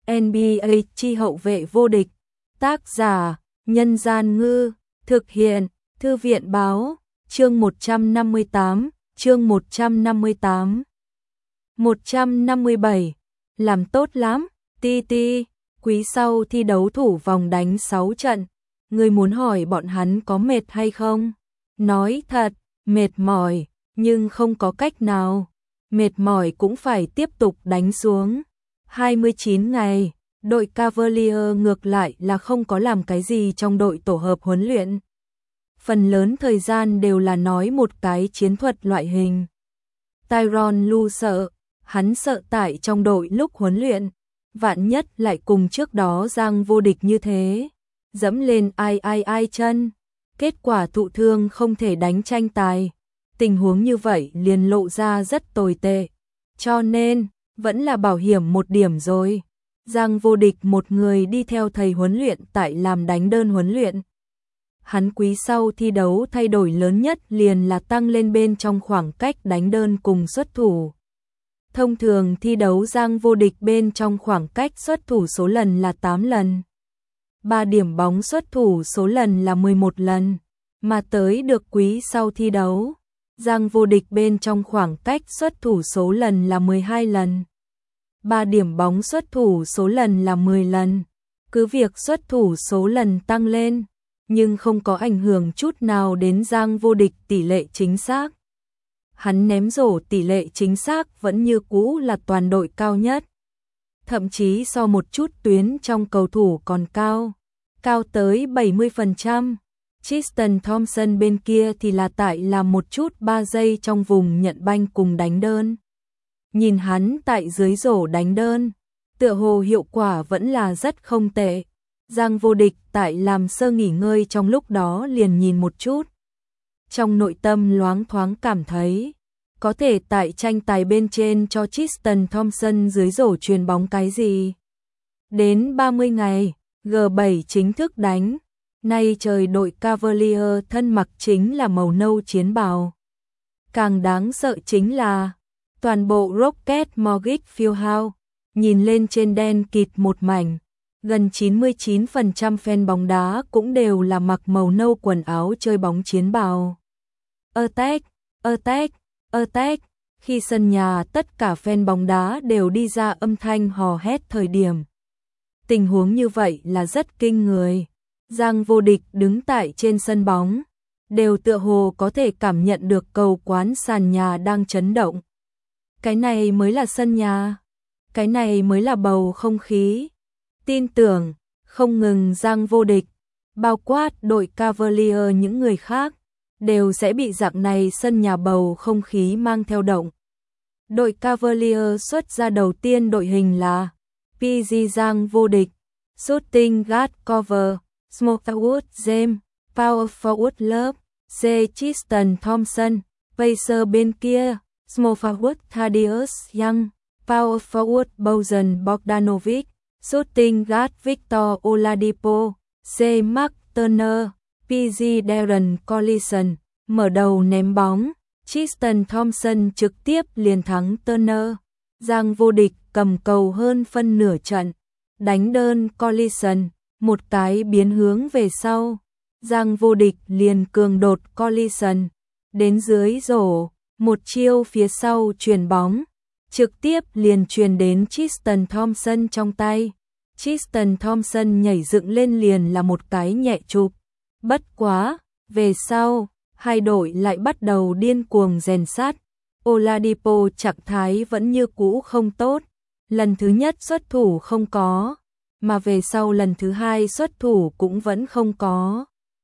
NBA chi hậu vệ vô địch. Tác giả: Nhân Gian Ngư. Thực hiện: Thư viện Báo. Chương 158. Chương 158. 157. Làm tốt lắm, TT. Quý sau thi đấu thủ vòng đánh 6 trận. Người muốn hỏi bọn hắn có mệt hay không? Nói thật, mệt mỏi, nhưng không có cách nào. Mệt mỏi cũng phải tiếp tục đánh xuống. 29 ngày, đội Cavalier ngược lại là không có làm cái gì trong đội tổ hợp huấn luyện. Phần lớn thời gian đều là nói một cái chiến thuật loại hình. Tyronn Lue sợ, hắn sợ tại trong đội lúc huấn luyện, vạn nhất lại cùng trước đó Giang vô địch như thế, dẫm lên ai chân, kết quả thụ thương không thể đánh tranh tài. Tình huống như vậy liền lộ ra rất tồi tệ, cho nên vẫn là bảo hiểm một điểm rồi. Giang vô địch một người đi theo thầy huấn luyện tại làm đánh đơn huấn luyện. Hắn quý sau thi đấu thay đổi lớn nhất liền là tăng lên bên trong khoảng cách đánh đơn cùng xuất thủ. Thông thường thi đấu Giang vô địch bên trong khoảng cách xuất thủ số lần là 8 lần. 3 điểm bóng xuất thủ số lần là 11 lần, mà tới được quý sau thi đấu, Giang vô địch bên trong khoảng cách xuất thủ số lần là 12 lần. 3 điểm bóng xuất thủ số lần là 10 lần. Cứ việc xuất thủ số lần tăng lên, nhưng không có ảnh hưởng chút nào đến Giang vô địch tỷ lệ chính xác. Hắn ném rổ tỷ lệ chính xác vẫn như cũ là toàn đội cao nhất. Thậm chí so một chút tuyến trong cầu thủ còn cao, cao tới 70%. Tristan Thompson bên kia thì là tại làm một chút 3 giây trong vùng nhận banh cùng đánh đơn. Nhìn hắn tại dưới rổ đánh đơn, tựa hồ hiệu quả vẫn là rất không tệ. Giang vô địch tại làm sơ nghỉ ngơi trong lúc đó liền nhìn một chút. Trong nội tâm loáng thoáng cảm thấy, có thể tại tranh tài bên trên cho Tristan Thompson dưới rổ chuyền bóng cái gì. Đến 30 ngày, G7 chính thức đánh. Nay trời đội Cavalier thân mặc chính là màu nâu chiến bào. Càng đáng sợ chính là toàn bộ Rocket Mortgage Fieldhouse nhìn lên trên đen kịt một mảnh, gần 99% fan bóng đá cũng đều là mặc màu nâu quần áo chơi bóng chiến bào. Attack, attack, attack. Khi sân nhà tất cả fan bóng đá đều đi ra âm thanh hò hét thời điểm. Tình huống như vậy là rất kinh người. Giang vô địch đứng tại trên sân bóng, đều tựa hồ có thể cảm nhận được cầu quán sàn nhà đang chấn động. Cái này mới là sân nhà, cái này mới là bầu không khí. Tin tưởng, không ngừng Giang vô địch, bao quát đội Cavalier những người khác, đều sẽ bị dạng này sân nhà bầu không khí mang theo động. Đội Cavalier xuất ra đầu tiên đội hình là PG Giang vô địch, Shooting Guard Cover, Smallwood James, Power Forward Love, C. Tristan Thompson, Pacer bên kia, Small Forward Thaddeus Young, Power Forward Bojan Bogdanovic, Shooting Guard Victor Oladipo, C. Mark Turner, PG Darren Collison. Mở đầu ném bóng, Tristan Thompson trực tiếp liền thắng Turner. Giang vô địch cầm cầu hơn phân nửa trận, đánh đơn Collison, một cái biến hướng về sau. Giang vô địch liền cường đột Collison, đến dưới rổ, một chiêu phía sau chuyền bóng, trực tiếp liền chuyền đến Tristan Thompson trong tay. Tristan Thompson nhảy dựng lên liền là một cái nhẹ chụp. Bất quá, về sau, hai đội lại bắt đầu điên cuồng rèn sát. Oladipo trạng thái vẫn như cũ không tốt. Lần thứ nhất xuất thủ không có, mà về sau lần thứ hai xuất thủ cũng vẫn không có.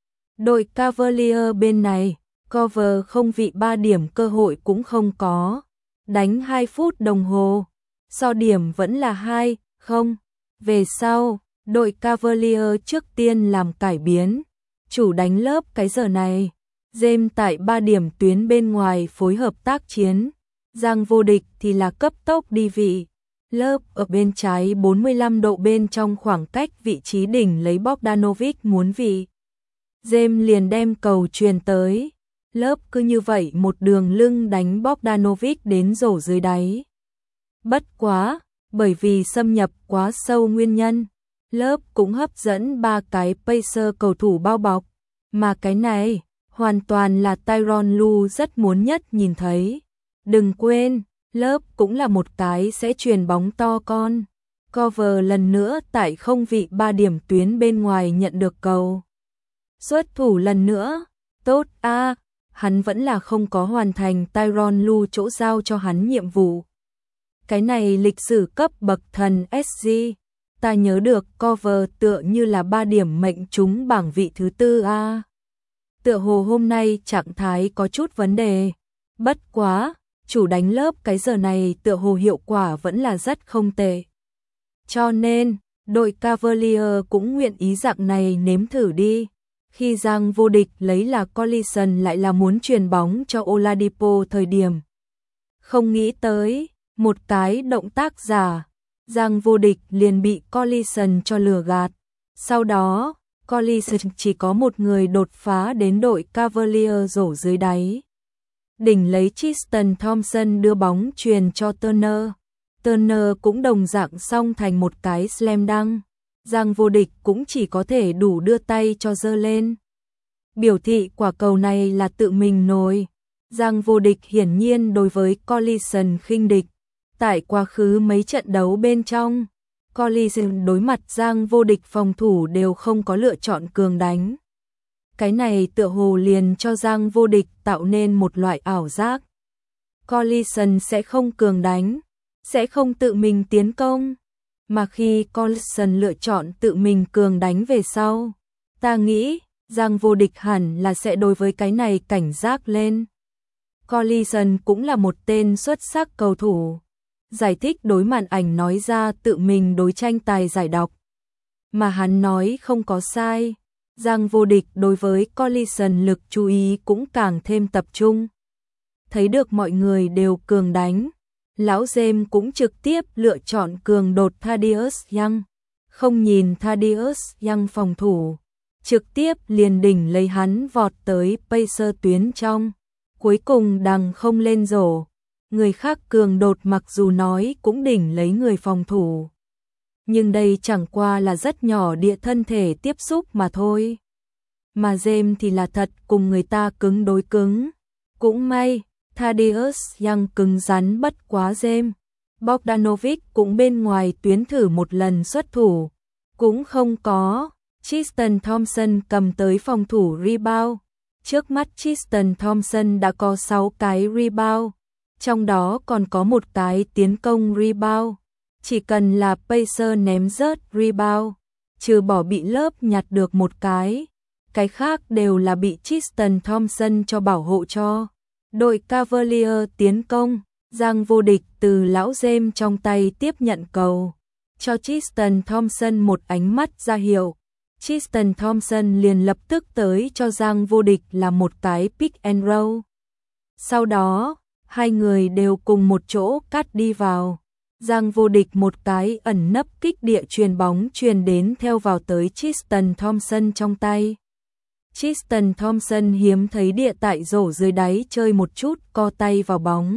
Đội Cavalier bên này, cover không vị 3 điểm cơ hội cũng không có. Đánh 2 phút đồng hồ, so điểm vẫn là 2-0. Về sau, đội Cavalier trước tiên làm cải biến, chủ đánh lớp cái giờ này. James tại 3 điểm tuyến bên ngoài phối hợp tác chiến, Giang vô địch thì là cấp tốc đi vị. Lớp ở bên trái 45 độ bên trong khoảng cách vị trí đỉnh lấy Bogdanovic muốn vị. James liền đem cầu truyền tới. Lớp cứ như vậy một đường lưng đánh Bogdanovic đến rổ dưới đáy. Bất quá, bởi vì xâm nhập quá sâu nguyên nhân, lớp cũng hấp dẫn 3 cái Pacer cầu thủ bao bọc, mà cái này hoàn toàn là Tyronn Lue rất muốn nhất nhìn thấy. Đừng quên, lớp cũng là một cái sẽ chuyền bóng to con. Cover lần nữa tại không vị 3 điểm tuyến bên ngoài nhận được cầu. Xuất thủ lần nữa, tốt a, hắn vẫn là không có hoàn thành Tyronn Lue chỗ giao cho hắn nhiệm vụ. Cái này lịch sử cấp bậc thần SG, ta nhớ được Cover tựa như là 3 điểm mệnh trúng bảng vị thứ 4 a. Tựa hồ hôm nay trạng thái có chút vấn đề. Bất quá, chủ đánh lớp cái giờ này tựa hồ hiệu quả vẫn là rất không tệ. Cho nên, đội Cavalier cũng nguyện ý dạng này nếm thử đi. Khi Giang Vô Địch lấy là Collison lại là muốn truyền bóng cho Oladipo thời điểm. Không nghĩ tới, một cái động tác giả, Giang Vô Địch liền bị Collison cho lừa gạt. Sau đó, Collison chỉ có một người đột phá đến đội Cavalier rổ dưới đáy. Đỉnh lấy Tristan Thompson đưa bóng truyền cho Turner. Turner cũng đồng dạng xong thành một cái slam dunk. Giang Vô Địch cũng chỉ có thể đủ đưa tay cho giơ lên. Biểu thị quả cầu này là tự mình nồi. Giang Vô Địch hiển nhiên đối với Collison khinh địch. Tại quá khứ mấy trận đấu bên trong, Collison đối mặt Giang Vô Địch phòng thủ đều không có lựa chọn cường đánh. Cái này tựa hồ liền cho Giang Vô Địch tạo nên một loại ảo giác. Collison sẽ không cường đánh, sẽ không tự mình tiến công. Mà khi Collison lựa chọn tự mình cường đánh về sau, ta nghĩ Giang Vô Địch hẳn là sẽ đối với cái này cảnh giác lên. Collison cũng là một tên xuất sắc cầu thủ. Giải thích đối màn ảnh nói ra tự mình đối tranh tài giải đọc. Mà hắn nói không có sai. Giang Vô Địch đối với Collison lực chú ý cũng càng thêm tập trung. Thấy được mọi người đều cường đánh, lão James cũng trực tiếp lựa chọn cường đột Thaddeus Young. Không nhìn Thaddeus Young phòng thủ, trực tiếp liền đỉnh lấy hắn vọt tới Pacer tuyến trong. Cuối cùng đằng không lên rổ. Người khác cường đột mặc dù nói cũng đỉnh lấy người phòng thủ. Nhưng đây chẳng qua là rất nhỏ địa thân thể tiếp xúc mà thôi. Mà James thì là thật cùng người ta cứng đối cứng. Cũng may, Thaddeus Young cứng rắn bất quá James. Bogdanovic cũng bên ngoài tuyến thử một lần xuất thủ. Cũng không có. Tristan Thompson cầm tới phòng thủ rebound. Trước mắt Tristan Thompson đã có 6 cái rebound. Trong đó còn có một cái tiến công rebound. Chỉ cần là Pacer ném rớt rebound, trừ bỏ bị lớp nhặt được một cái khác đều là bị Tristan Thompson cho bảo hộ cho. Đội Cavalier tiến công, Giang Vô Địch từ lão James trong tay tiếp nhận cầu, cho Tristan Thompson một ánh mắt ra hiệu. Tristan Thompson liền lập tức tới cho Giang Vô Địch là một cái pick and roll. Sau đó, hai người đều cùng một chỗ cắt đi vào. Giang Vô Địch một cái ẩn nấp kích địa truyền bóng truyền đến theo vào tới Tristan Thompson trong tay. Tristan Thompson hiếm thấy địa tại rổ dưới đáy chơi một chút co tay vào bóng.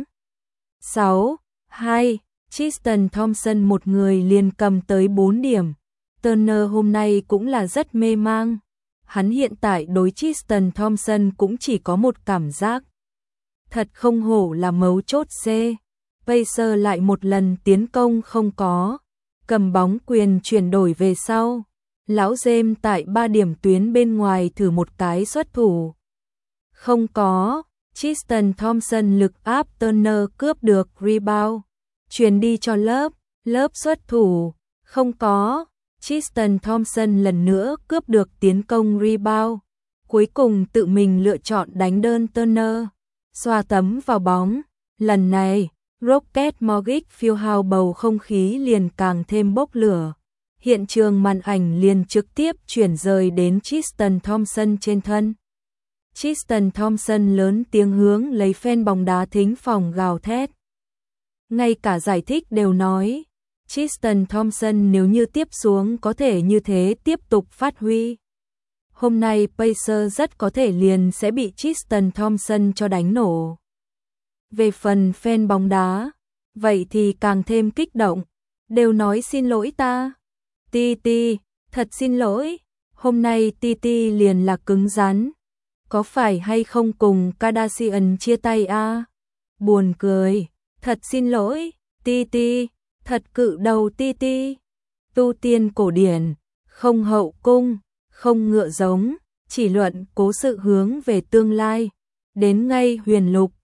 6-2, Tristan Thompson một người liền cầm tới 4 điểm. Turner hôm nay cũng là rất mê mang. Hắn hiện tại đối Tristan Thompson cũng chỉ có một cảm giác. Thật không hổ là mấu chốt C. Pacer lại một lần tiến công không có. Cầm bóng quyền chuyển đổi về sau. Lão James tại 3 điểm tuyến bên ngoài thử một cái xuất thủ. Không có. Tristan Thompson lực áp Turner cướp được rebound. Chuyển đi cho lớp xuất thủ. Không có. Tristan Thompson lần nữa cướp được tiến công rebound. Cuối cùng tự mình lựa chọn đánh đơn Turner. Xoa tấm vào bóng. Lần này, Rocket Mortgage Fieldhouse bầu không khí liền càng thêm bốc lửa. Hiện trường màn ảnh liền trực tiếp chuyển rời đến Tristan Thompson trên thân. Tristan Thompson lớn tiếng hướng lấy fan bóng đá thính phòng gào thét. Ngay cả giải thích đều nói, Tristan Thompson nếu như tiếp xuống có thể như thế tiếp tục phát huy. Hôm nay Pacer rất có thể liền sẽ bị Tristan Thompson cho đánh nổ. Về phần fan bóng đá, vậy thì càng thêm kích động. đều nói xin lỗi ta. Ti Ti, thật xin lỗi, hôm nay Ti Ti liền là cứng rắn. Có phải hay không cùng Kardashian chia tay a? Buồn cười, thật xin lỗi, Ti Ti, thật cự đầu Ti Ti. Tu tiên cổ điển, không hậu cung, không ngựa giống, chỉ luận cố sự hướng về tương lai. Đến ngay huyền lục,